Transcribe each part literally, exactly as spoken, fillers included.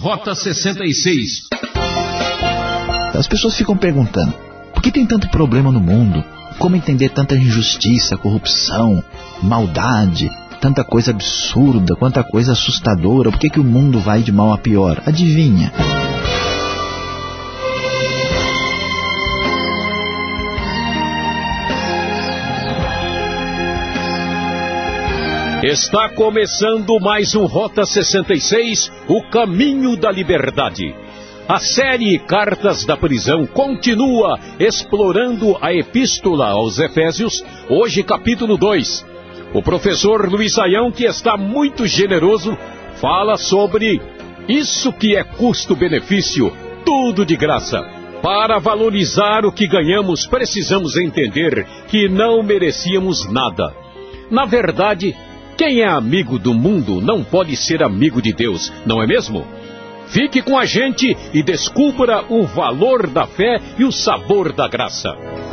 Rota sessenta e seis. As pessoas ficam perguntando, por que tem tanto problema no mundo? Como entender tanta injustiça, corrupção, maldade, tanta coisa absurda, quanta coisa assustadora? Por que que o mundo vai de mal a pior? Adivinha? Está começando mais um Rota sessenta e seis, o caminho da liberdade. A série Cartas da Prisão continua explorando a Epístola aos Efésios, hoje capítulo dois. O professor Luiz Saião, que está muito generoso, fala sobre isso que é custo-benefício, tudo de graça. Para valorizar o que ganhamos, precisamos entender que não merecíamos nada. Na verdade, quem é amigo do mundo não pode ser amigo de Deus, não é mesmo? Fique com a gente e descubra o valor da fé e o sabor da graça.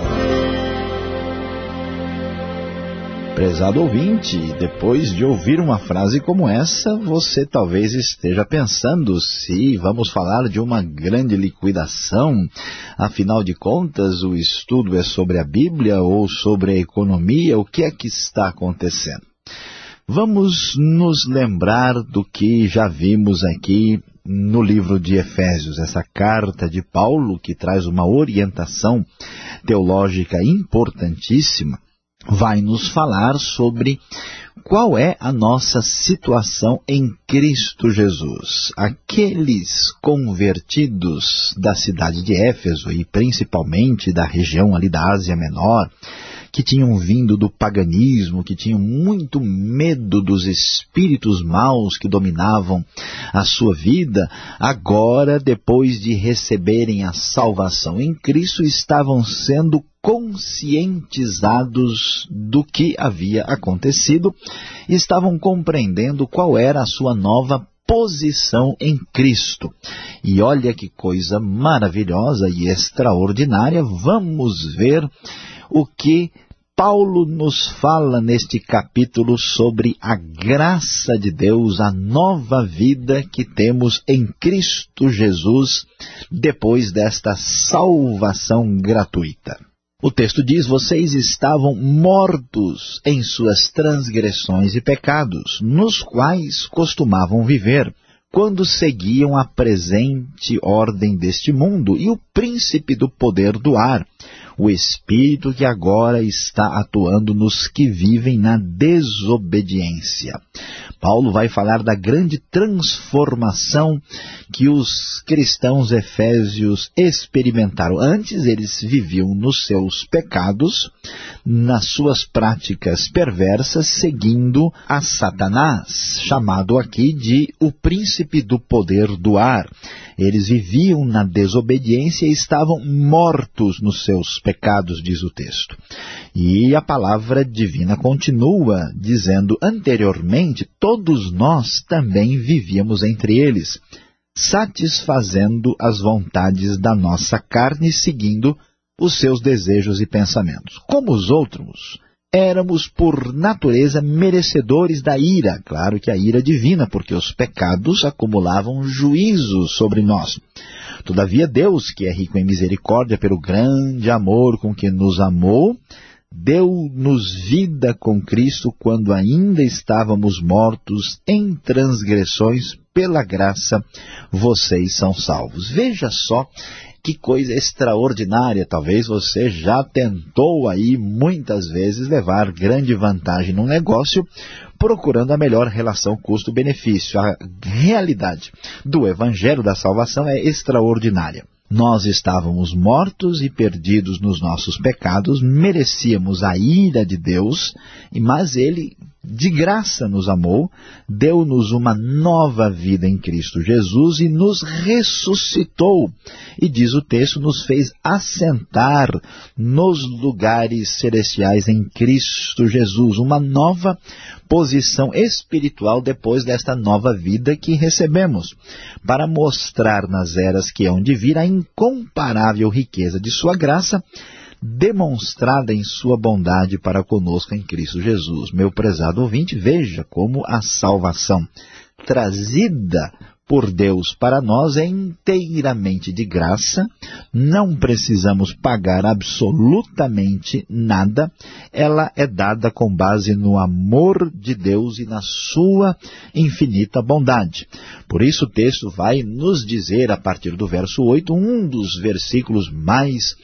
Prezado ouvinte, depois de ouvir uma frase como essa, você talvez esteja pensando se vamos falar de uma grande liquidação. Afinal de contas, o estudo é sobre a Bíblia ou sobre a economia? O que é que está acontecendo? Vamos nos lembrar do que já vimos aqui no livro de Efésios, essa carta de Paulo que traz uma orientação teológica importantíssima, vai nos falar sobre qual é a nossa situação em Cristo Jesus. Aqueles convertidos da cidade de Éfeso e principalmente da região ali da Ásia Menor, que tinham vindo do paganismo, que tinham muito medo dos espíritos maus que dominavam a sua vida, agora, depois de receberem a salvação em Cristo, estavam sendo conscientizados do que havia acontecido, e estavam compreendendo qual era a sua nova posição em Cristo. E olha que coisa maravilhosa e extraordinária, vamos ver o que Paulo nos fala neste capítulo sobre a graça de Deus, a nova vida que temos em Cristo Jesus depois desta salvação gratuita. O texto diz, vocês estavam mortos em suas transgressões e pecados, nos quais costumavam viver, quando seguiam a presente ordem deste mundo e o príncipe do poder do ar, o Espírito que agora está atuando nos que vivem na desobediência. Paulo vai falar da grande transformação que os cristãos efésios experimentaram. Antes eles viviam nos seus pecados, nas suas práticas perversas, seguindo a Satanás, chamado aqui de o príncipe do poder do ar. Eles viviam na desobediência e estavam mortos nos seus pecados, diz o texto. E a palavra divina continua dizendo, anteriormente, todos nós também vivíamos entre eles, satisfazendo as vontades da nossa carne, seguindo os seus desejos e pensamentos. Como os outros, éramos por natureza merecedores da ira, claro que a ira divina, porque os pecados acumulavam juízo sobre nós. Todavia Deus, que é rico em misericórdia, pelo grande amor com que nos amou, deu-nos vida com Cristo quando ainda estávamos mortos em transgressões, pela graça vocês são salvos. Veja só que coisa extraordinária. Talvez você já tentou aí muitas vezes levar grande vantagem num negócio, procurando a melhor relação custo-benefício. A realidade do Evangelho da Salvação é extraordinária. Nós estávamos mortos e perdidos nos nossos pecados, merecíamos a ira de Deus, mas Ele de graça nos amou, deu-nos uma nova vida em Cristo Jesus e nos ressuscitou. E diz o texto, nos fez assentar nos lugares celestiais em Cristo Jesus, uma nova posição espiritual depois desta nova vida que recebemos, para mostrar nas eras que hão de vir a incomparável riqueza de sua graça, demonstrada em sua bondade para conosco em Cristo Jesus. Meu prezado ouvinte, veja como a salvação trazida por Deus para nós é inteiramente de graça, não precisamos pagar absolutamente nada, ela é dada com base no amor de Deus e na sua infinita bondade. Por isso o texto vai nos dizer, a partir do verso oito, um dos versículos mais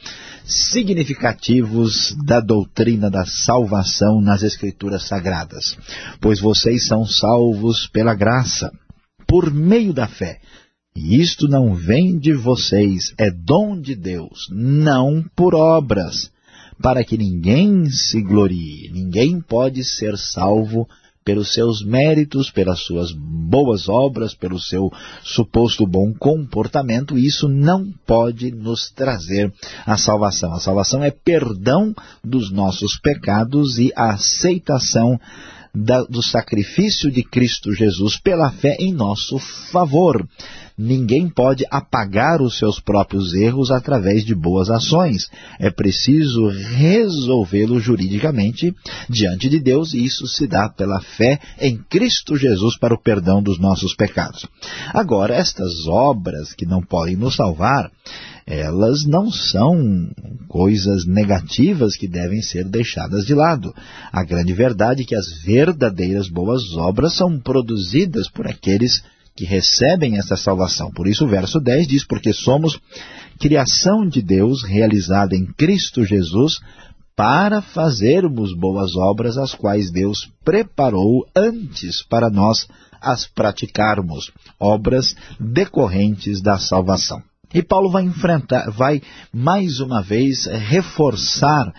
significativos da doutrina da salvação nas Escrituras Sagradas. Pois vocês são salvos pela graça, por meio da fé. E isto não vem de vocês, é dom de Deus, não por obras, para que ninguém se glorie. Ninguém pode ser salvo pelos seus méritos, pelas suas boas obras, pelo seu suposto bom comportamento. Isso não pode nos trazer a salvação. A salvação é perdão dos nossos pecados e a aceitação Da, do sacrifício de Cristo Jesus pela fé em nosso favor. Ninguém pode apagar os seus próprios erros através de boas ações. É preciso resolvê-lo juridicamente diante de Deus, e isso se dá pela fé em Cristo Jesus para o perdão dos nossos pecados. Agora, estas obras que não podem nos salvar, elas não são coisas negativas que devem ser deixadas de lado. A grande verdade é que as verdadeiras boas obras são produzidas por aqueles que recebem essa salvação. Por isso o verso dez diz, porque somos criação de Deus realizada em Cristo Jesus para fazermos boas obras, as quais Deus preparou antes para nós as praticarmos, obras decorrentes da salvação. E Paulo vai enfrentar, vai mais uma vez reforçar,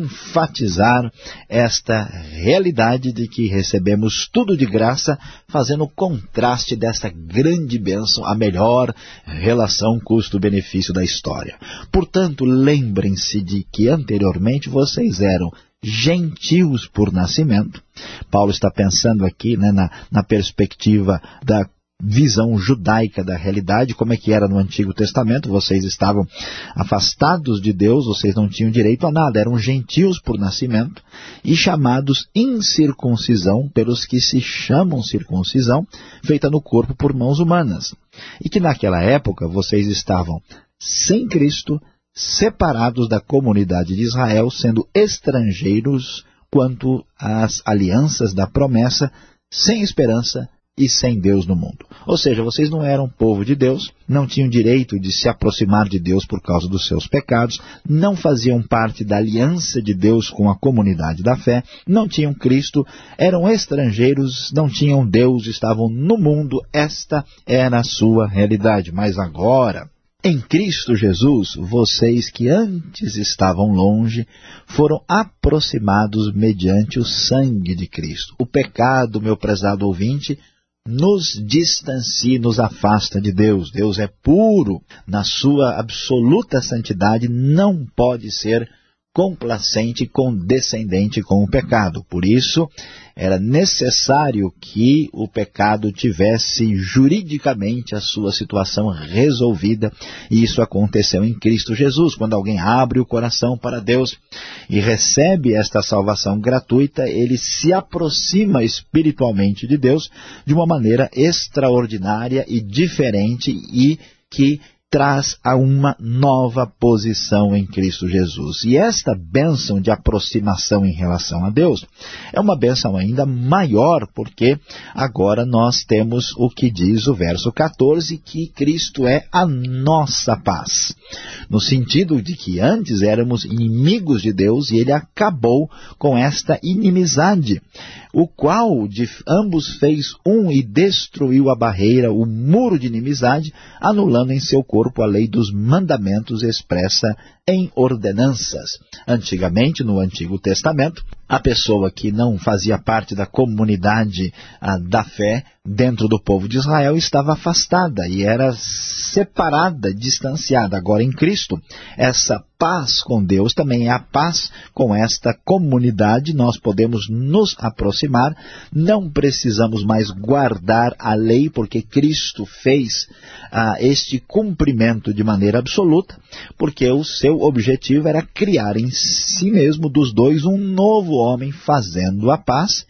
enfatizar esta realidade de que recebemos tudo de graça, fazendo o contraste desta grande bênção, a melhor relação custo-benefício da história. Portanto, lembrem-se de que anteriormente vocês eram gentios por nascimento. Paulo está pensando aqui, né, na, na perspectiva da visão judaica da realidade, como é que era no Antigo Testamento. Vocês estavam afastados de Deus, vocês não tinham direito a nada, eram gentios por nascimento e chamados incircuncisão pelos que se chamam circuncisão, feita no corpo por mãos humanas. E que naquela época vocês estavam sem Cristo, separados da comunidade de Israel, sendo estrangeiros quanto às alianças da promessa, sem esperança e sem Deus no mundo. Ou seja, vocês não eram povo de Deus, não tinham direito de se aproximar de Deus por causa dos seus pecados, não faziam parte da aliança de Deus com a comunidade da fé, não tinham Cristo, eram estrangeiros, não tinham Deus, estavam no mundo. Esta era a sua realidade. Mas agora, em Cristo Jesus, vocês que antes estavam longe, foram aproximados mediante o sangue de Cristo. O pecado, meu prezado ouvinte, nos distancia, nos afasta de Deus. Deus é puro, na sua absoluta santidade, não pode ser complacente e condescendente com o pecado. Por isso, era necessário que o pecado tivesse juridicamente a sua situação resolvida, e isso aconteceu em Cristo Jesus. Quando alguém abre o coração para Deus e recebe esta salvação gratuita, ele se aproxima espiritualmente de Deus de uma maneira extraordinária e diferente, e que traz a uma nova posição em Cristo Jesus. E esta bênção de aproximação em relação a Deus é uma bênção ainda maior, porque agora nós temos o que diz o verso quatorze, que Cristo é a nossa paz. No sentido de que antes éramos inimigos de Deus e Ele acabou com esta inimizade, o qual de ambos fez um e destruiu a barreira, o muro de inimizade, anulando em seu corpo a lei dos mandamentos expressa em ordenanças. Antigamente, no Antigo Testamento, a pessoa que não fazia parte da comunidade ah, da fé dentro do povo de Israel estava afastada e era separada, distanciada. Agora em Cristo, essa paz com Deus também é a paz com esta comunidade. Nós podemos nos aproximar, não precisamos mais guardar a lei, porque Cristo fez ah, este cumprimento de maneira absoluta, porque o seu objetivo era criar em si mesmo dos dois um novo homem, fazendo a paz,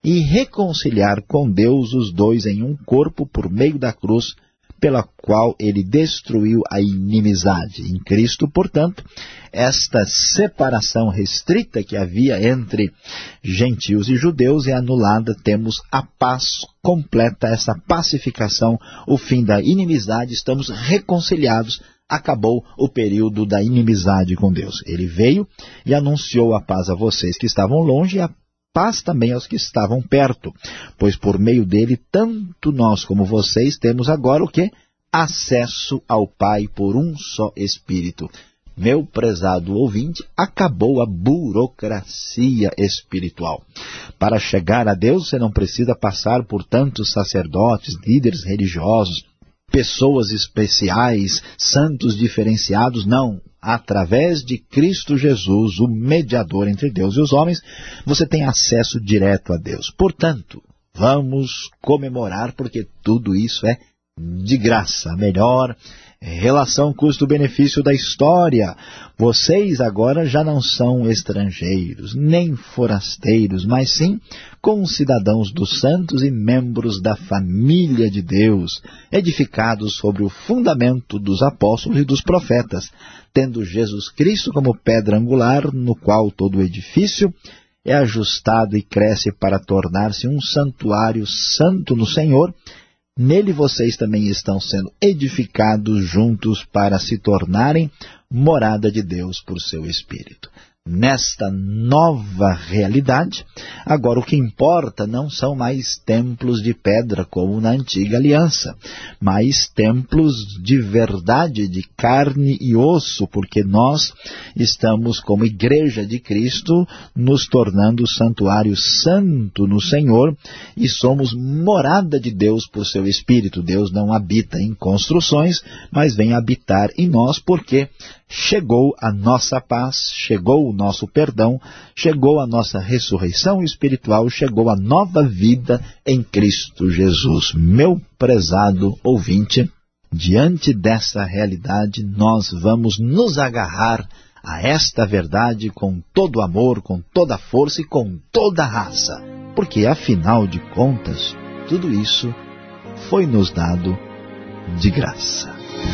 e reconciliar com Deus os dois em um corpo por meio da cruz, pela qual ele destruiu a inimizade. Em Cristo, portanto, esta separação restrita que havia entre gentios e judeus é anulada, temos a paz completa, essa pacificação, o fim da inimizade, estamos reconciliados, acabou o período da inimizade com Deus. Ele veio e anunciou a paz a vocês que estavam longe e a paz também aos que estavam perto, pois por meio dele, tanto nós como vocês temos agora o quê? Acesso ao Pai por um só Espírito. Meu prezado ouvinte, acabou a burocracia espiritual. Para chegar a Deus, você não precisa passar por tantos sacerdotes, líderes religiosos, pessoas especiais, santos diferenciados, não. Através de Cristo Jesus, o mediador entre Deus e os homens, você tem acesso direto a Deus. Portanto, vamos comemorar, porque tudo isso é de graça. A melhor relação custo-benefício da história. Vocês agora já não são estrangeiros, nem forasteiros, mas sim concidadãos dos santos e membros da família de Deus, edificados sobre o fundamento dos apóstolos e dos profetas, tendo Jesus Cristo como pedra angular, no qual todo o edifício é ajustado e cresce para tornar-se um santuário santo no Senhor. Nele vocês também estão sendo edificados juntos para se tornarem morada de Deus por seu Espírito. Nesta nova realidade, agora o que importa não são mais templos de pedra como na antiga aliança, mas templos de verdade, de carne e osso, porque nós estamos como igreja de Cristo nos tornando santuário santo no Senhor e somos morada de Deus por seu Espírito. Deus não habita em construções, mas vem habitar em nós, porque chegou a nossa paz, chegou o nosso perdão, chegou a nossa ressurreição espiritual, chegou a nova vida em Cristo Jesus. Meu prezado ouvinte, diante dessa realidade, nós vamos nos agarrar a esta verdade com todo amor, com toda força e com toda raça, porque afinal de contas, tudo isso foi nos dado de graça.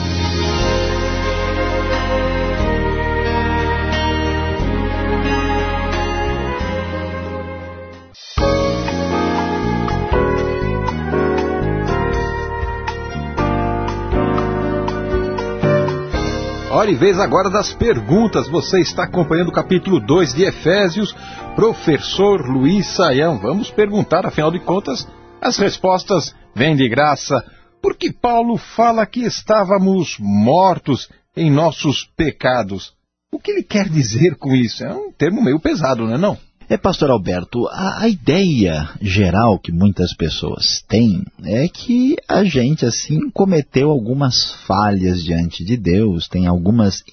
Hora e vez agora das perguntas. Você está acompanhando o capítulo dois de Efésios, professor Luiz Saião. Vamos perguntar, afinal de contas, as respostas vêm de graça. Porque Paulo fala que estávamos mortos em nossos pecados. O que ele quer dizer com isso? É um termo meio pesado, não é não? É, pastor Alberto, a, a ideia geral que muitas pessoas têm é que a gente, assim, cometeu algumas falhas diante de Deus, tem algumas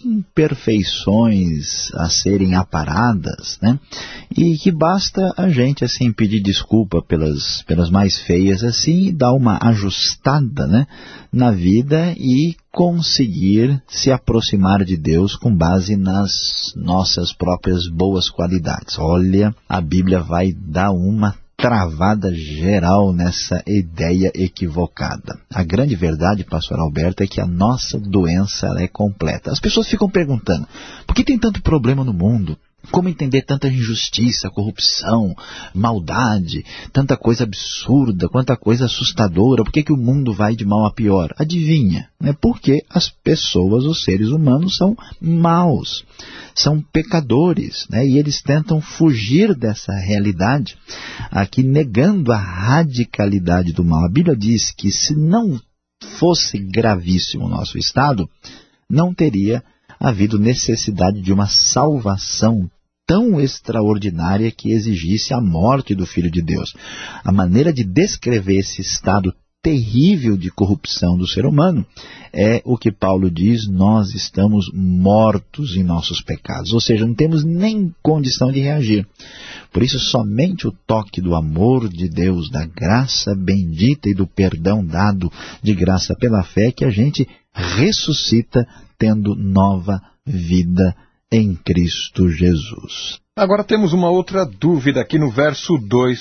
imperfeições a serem aparadas, né? E que basta a gente, assim, pedir desculpa pelas, pelas mais feias, assim, e dar uma ajustada, né, na vida e conseguir se aproximar de Deus com base nas nossas próprias boas qualidades. Olha, a Bíblia vai dar uma travada geral nessa ideia equivocada. A grande verdade, pastor Alberto, é que a nossa doença ela é completa. As pessoas ficam perguntando, por que tem tanto problema no mundo? Como entender tanta injustiça, corrupção, maldade, tanta coisa absurda, quanta coisa assustadora? Por que que o mundo vai de mal a pior? Adivinha, né? Porque as pessoas, os seres humanos, são maus, são pecadores, né? E eles tentam fugir dessa realidade, aqui negando a radicalidade do mal. A Bíblia diz que se não fosse gravíssimo o nosso estado, não teria havido necessidade de uma salvação tão extraordinária que exigisse a morte do Filho de Deus. A maneira de descrever esse estado terrível de corrupção do ser humano é o que Paulo diz: nós estamos mortos em nossos pecados, ou seja, não temos nem condição de reagir. Por isso, somente o toque do amor de Deus, da graça bendita e do perdão dado de graça pela fé, que a gente ressuscita tendo nova vida em Cristo Jesus. Agora temos uma outra dúvida aqui no verso dois.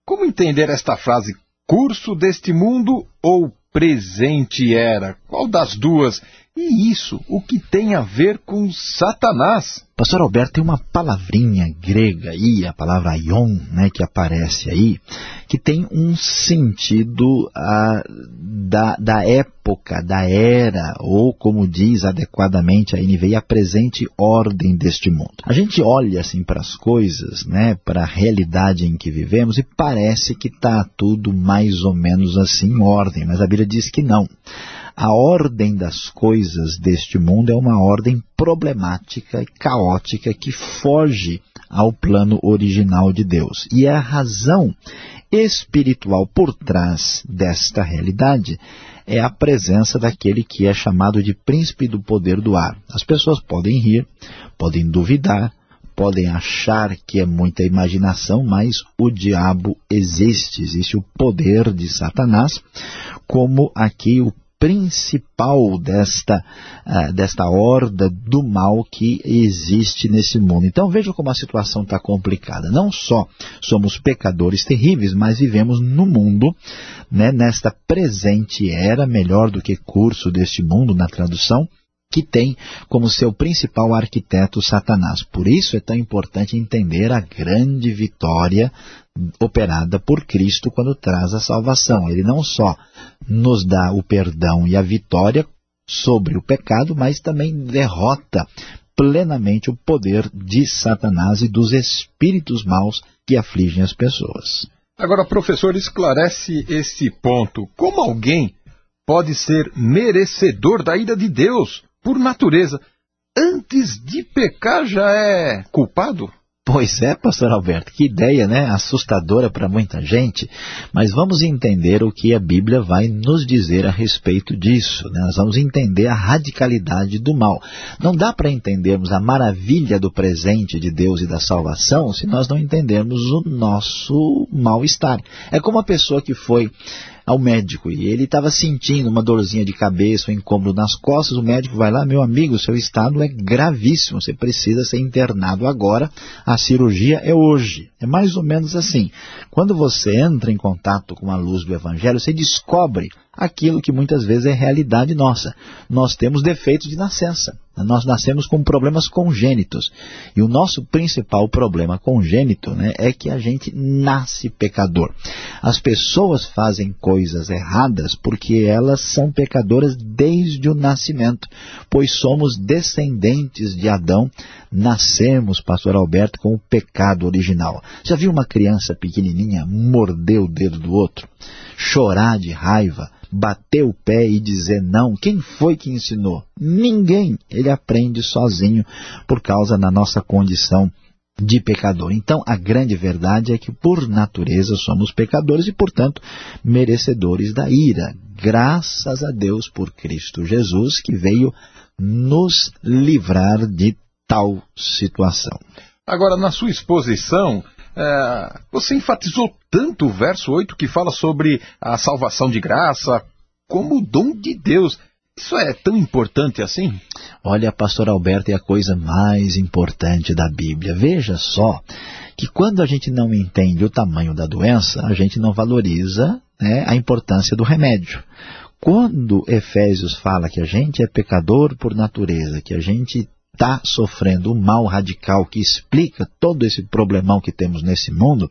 Como entender esta frase, curso deste mundo ou presente era? Qual das duas? E isso, o que tem a ver com Satanás? Pastor Alberto, tem uma palavrinha grega aí, a palavra aion, né, que aparece aí, que tem um sentido ah, da, da época, da era, ou como diz adequadamente a N V I, a presente ordem deste mundo. A gente olha assim para as coisas, né, para a realidade em que vivemos e parece que está tudo mais ou menos assim em ordem, mas a Bíblia diz que não. A ordem das coisas deste mundo é uma ordem problemática e caótica que foge ao plano original de Deus. E a razão espiritual por trás desta realidade é a presença daquele que é chamado de príncipe do poder do ar. As pessoas podem rir, podem duvidar, podem achar que é muita imaginação, mas o diabo existe. Existe o poder de Satanás, como aqui o principal desta, uh, desta horda do mal que existe nesse mundo. Então veja como a situação está complicada. Não só somos pecadores terríveis, mas vivemos no mundo, né, nesta presente era, melhor do que curso deste mundo na tradução, que tem como seu principal arquiteto Satanás. Por isso é tão importante entender a grande vitória operada por Cristo quando traz a salvação. Ele não só nos dá o perdão e a vitória sobre o pecado, mas também derrota plenamente o poder de Satanás e dos espíritos maus que afligem as pessoas. Agora, professor, esclarece esse ponto. Como alguém pode ser merecedor da ira de Deus por natureza? Antes de pecar já é culpado? Pois é, pastor Alberto, que ideia, né? Assustadora para muita gente, mas vamos entender o que a Bíblia vai nos dizer a respeito disso, né? Nós vamos entender a radicalidade do mal. Não dá para entendermos a maravilha do presente de Deus e da salvação se nós não entendermos o nosso mal-estar. É como a pessoa que foi ao médico e ele estava sentindo uma dorzinha de cabeça, um incômodo nas costas, o médico vai lá, meu amigo, seu estado é gravíssimo, você precisa ser internado agora, a cirurgia é hoje. É mais ou menos assim. Quando você entra em contato com a luz do Evangelho, você descobre aquilo que muitas vezes é realidade nossa. Nós temos defeitos de nascença. Nós nascemos com problemas congênitos. E o nosso principal problema congênito, né, é que a gente nasce pecador. As pessoas fazem coisas erradas porque elas são pecadoras desde o nascimento, pois somos descendentes de Adão, nascemos, pastor Alberto, com o pecado original. Já viu uma criança pequenininha morder o dedo do outro? Chorar de raiva? Bater o pé e dizer não? Quem foi que ensinou? Ninguém. Ele aprende sozinho por causa da nossa condição de pecador. Então, a grande verdade é que, por natureza, somos pecadores e, portanto, merecedores da ira. Graças a Deus por Cristo Jesus, que veio nos livrar de tal situação. Agora, na sua exposição, é, você enfatizou tanto o verso oito que fala sobre a salvação de graça como o dom de Deus. Isso é tão importante assim? Olha, pastor Alberto, é a coisa mais importante da Bíblia. Veja só que quando a gente não entende o tamanho da doença, a gente não valoriza, né, a importância do remédio. Quando Efésios fala que a gente é pecador por natureza, que a gente está sofrendo o mal radical que explica todo esse problemão que temos nesse mundo,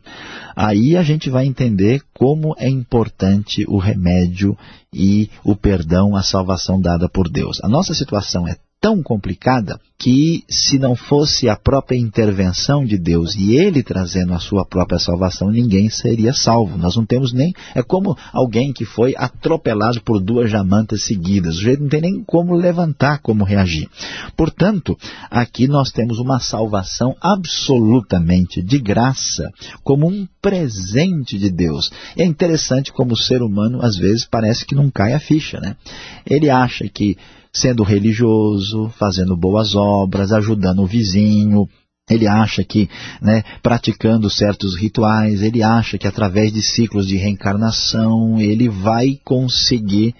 aí a gente vai entender como é importante o remédio e o perdão, a salvação dada por Deus. A nossa situação é tão complicada que, se não fosse a própria intervenção de Deus e Ele trazendo a sua própria salvação, ninguém seria salvo. Nós não temos nem... É como alguém que foi atropelado por duas jamantas seguidas. O sujeito não tem nem como levantar, como reagir. Portanto, aqui nós temos uma salvação absolutamente de graça, como um presente de Deus. É interessante como o ser humano, às vezes, parece que não cai a ficha, né? Ele acha que sendo religioso, fazendo boas obras, ajudando o vizinho, ele acha que, né, praticando certos rituais, ele acha que através de ciclos de reencarnação, ele vai conseguir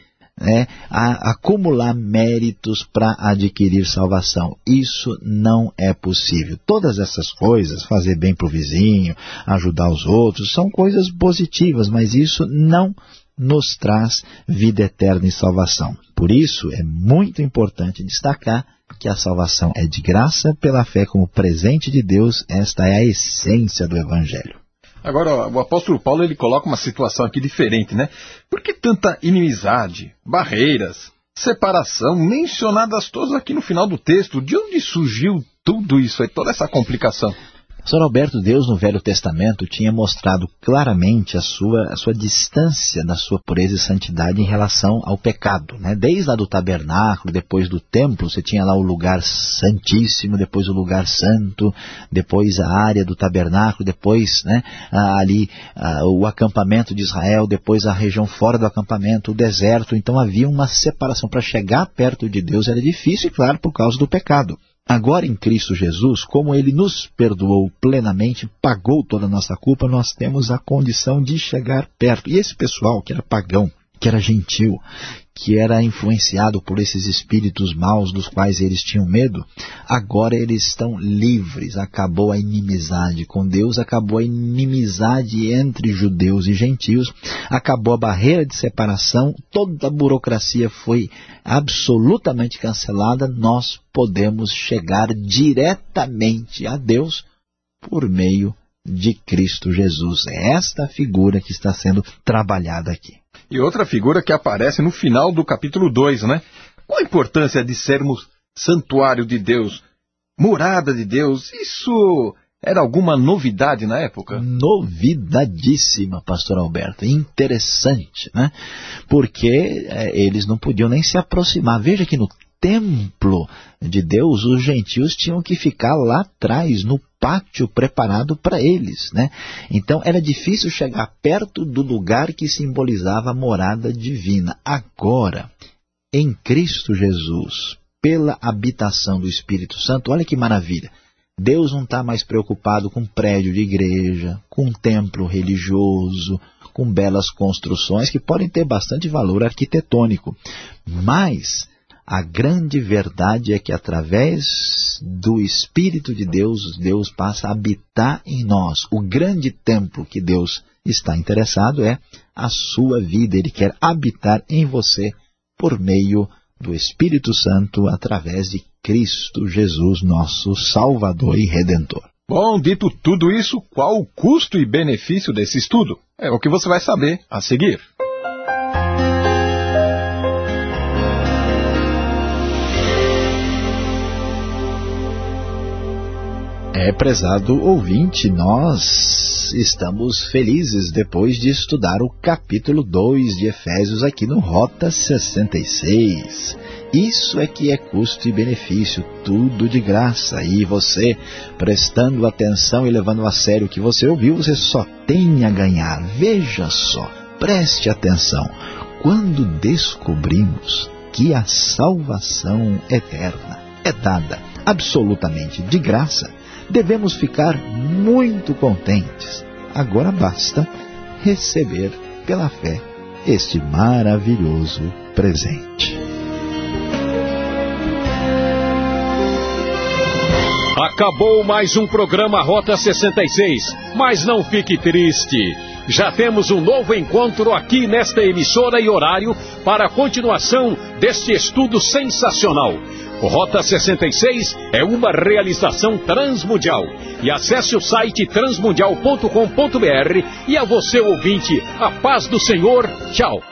né, a, acumular méritos para adquirir salvação. Isso não é possível. Todas essas coisas, fazer bem para o vizinho, ajudar os outros, são coisas positivas, mas isso não nos traz vida eterna e salvação. Por isso, é muito importante destacar que a salvação é de graça pela fé como presente de Deus. Esta é a essência do Evangelho. Agora, o apóstolo Paulo ele coloca uma situação aqui diferente, né? Por que tanta inimizade, barreiras, separação, mencionadas todas aqui no final do texto? De onde surgiu tudo isso aí, toda essa complicação? Pastor Alberto, Deus no Velho Testamento tinha mostrado claramente a sua, a sua distância da sua pureza e santidade em relação ao pecado, né? Desde lá do tabernáculo, depois do templo, você tinha lá o lugar santíssimo, depois o lugar santo, depois a área do tabernáculo, depois, né, ali o acampamento de Israel, depois a região fora do acampamento, o deserto. Então havia uma separação. Para chegar perto de Deus era difícil, e claro, por causa do pecado. Agora em Cristo Jesus, como Ele nos perdoou plenamente, pagou toda a nossa culpa, nós temos a condição de chegar perto. E esse pessoal que era pagão, que era gentil, que era influenciado por esses espíritos maus dos quais eles tinham medo, agora eles estão livres. Acabou a inimizade com Deus, acabou a inimizade entre judeus e gentios, acabou a barreira de separação, toda a burocracia foi absolutamente cancelada. Nós podemos chegar diretamente a Deus por meio de Cristo Jesus. É esta figura que está sendo trabalhada aqui. E outra figura que aparece no final do capítulo dois, né? Qual a importância de sermos santuário de Deus, morada de Deus? Isso era alguma novidade na época? Novidadíssima, pastor Alberto. Interessante, né? Porque é, eles não podiam nem se aproximar. Veja que no templo de Deus, os gentios tinham que ficar lá atrás, no pátio preparado para eles, né? Então era difícil chegar perto do lugar que simbolizava a morada divina. Agora, em Cristo Jesus, pela habitação do Espírito Santo, olha que maravilha. Deus não está mais preocupado com prédio de igreja, com templo religioso, com belas construções que podem ter bastante valor arquitetônico. Mas a grande verdade é que através do Espírito de Deus, Deus passa a habitar em nós. O grande templo que Deus está interessado é a sua vida. Ele quer habitar em você por meio do Espírito Santo, através de Cristo Jesus, nosso Salvador e Redentor. Bom, dito tudo isso, qual o custo e benefício desse estudo? É o que você vai saber a seguir. É, prezado ouvinte, nós estamos felizes depois de estudar o capítulo dois de Efésios aqui no Rota sessenta e seis. Isso é que é custo e benefício, tudo de graça. E você, prestando atenção e levando a sério o que você ouviu, você só tem a ganhar. Veja só, preste atenção. Quando descobrimos que a salvação eterna é dada absolutamente de graça, devemos ficar muito contentes. Agora basta receber pela fé este maravilhoso presente. Acabou mais um programa Rota sessenta e seis, mas não fique triste. Já temos um novo encontro aqui nesta emissora e horário para a continuação deste estudo sensacional. O Rota sessenta e seis é uma realização transmundial. E acesse o site transmundial ponto com ponto br e a você, ouvinte, a paz do Senhor. Tchau.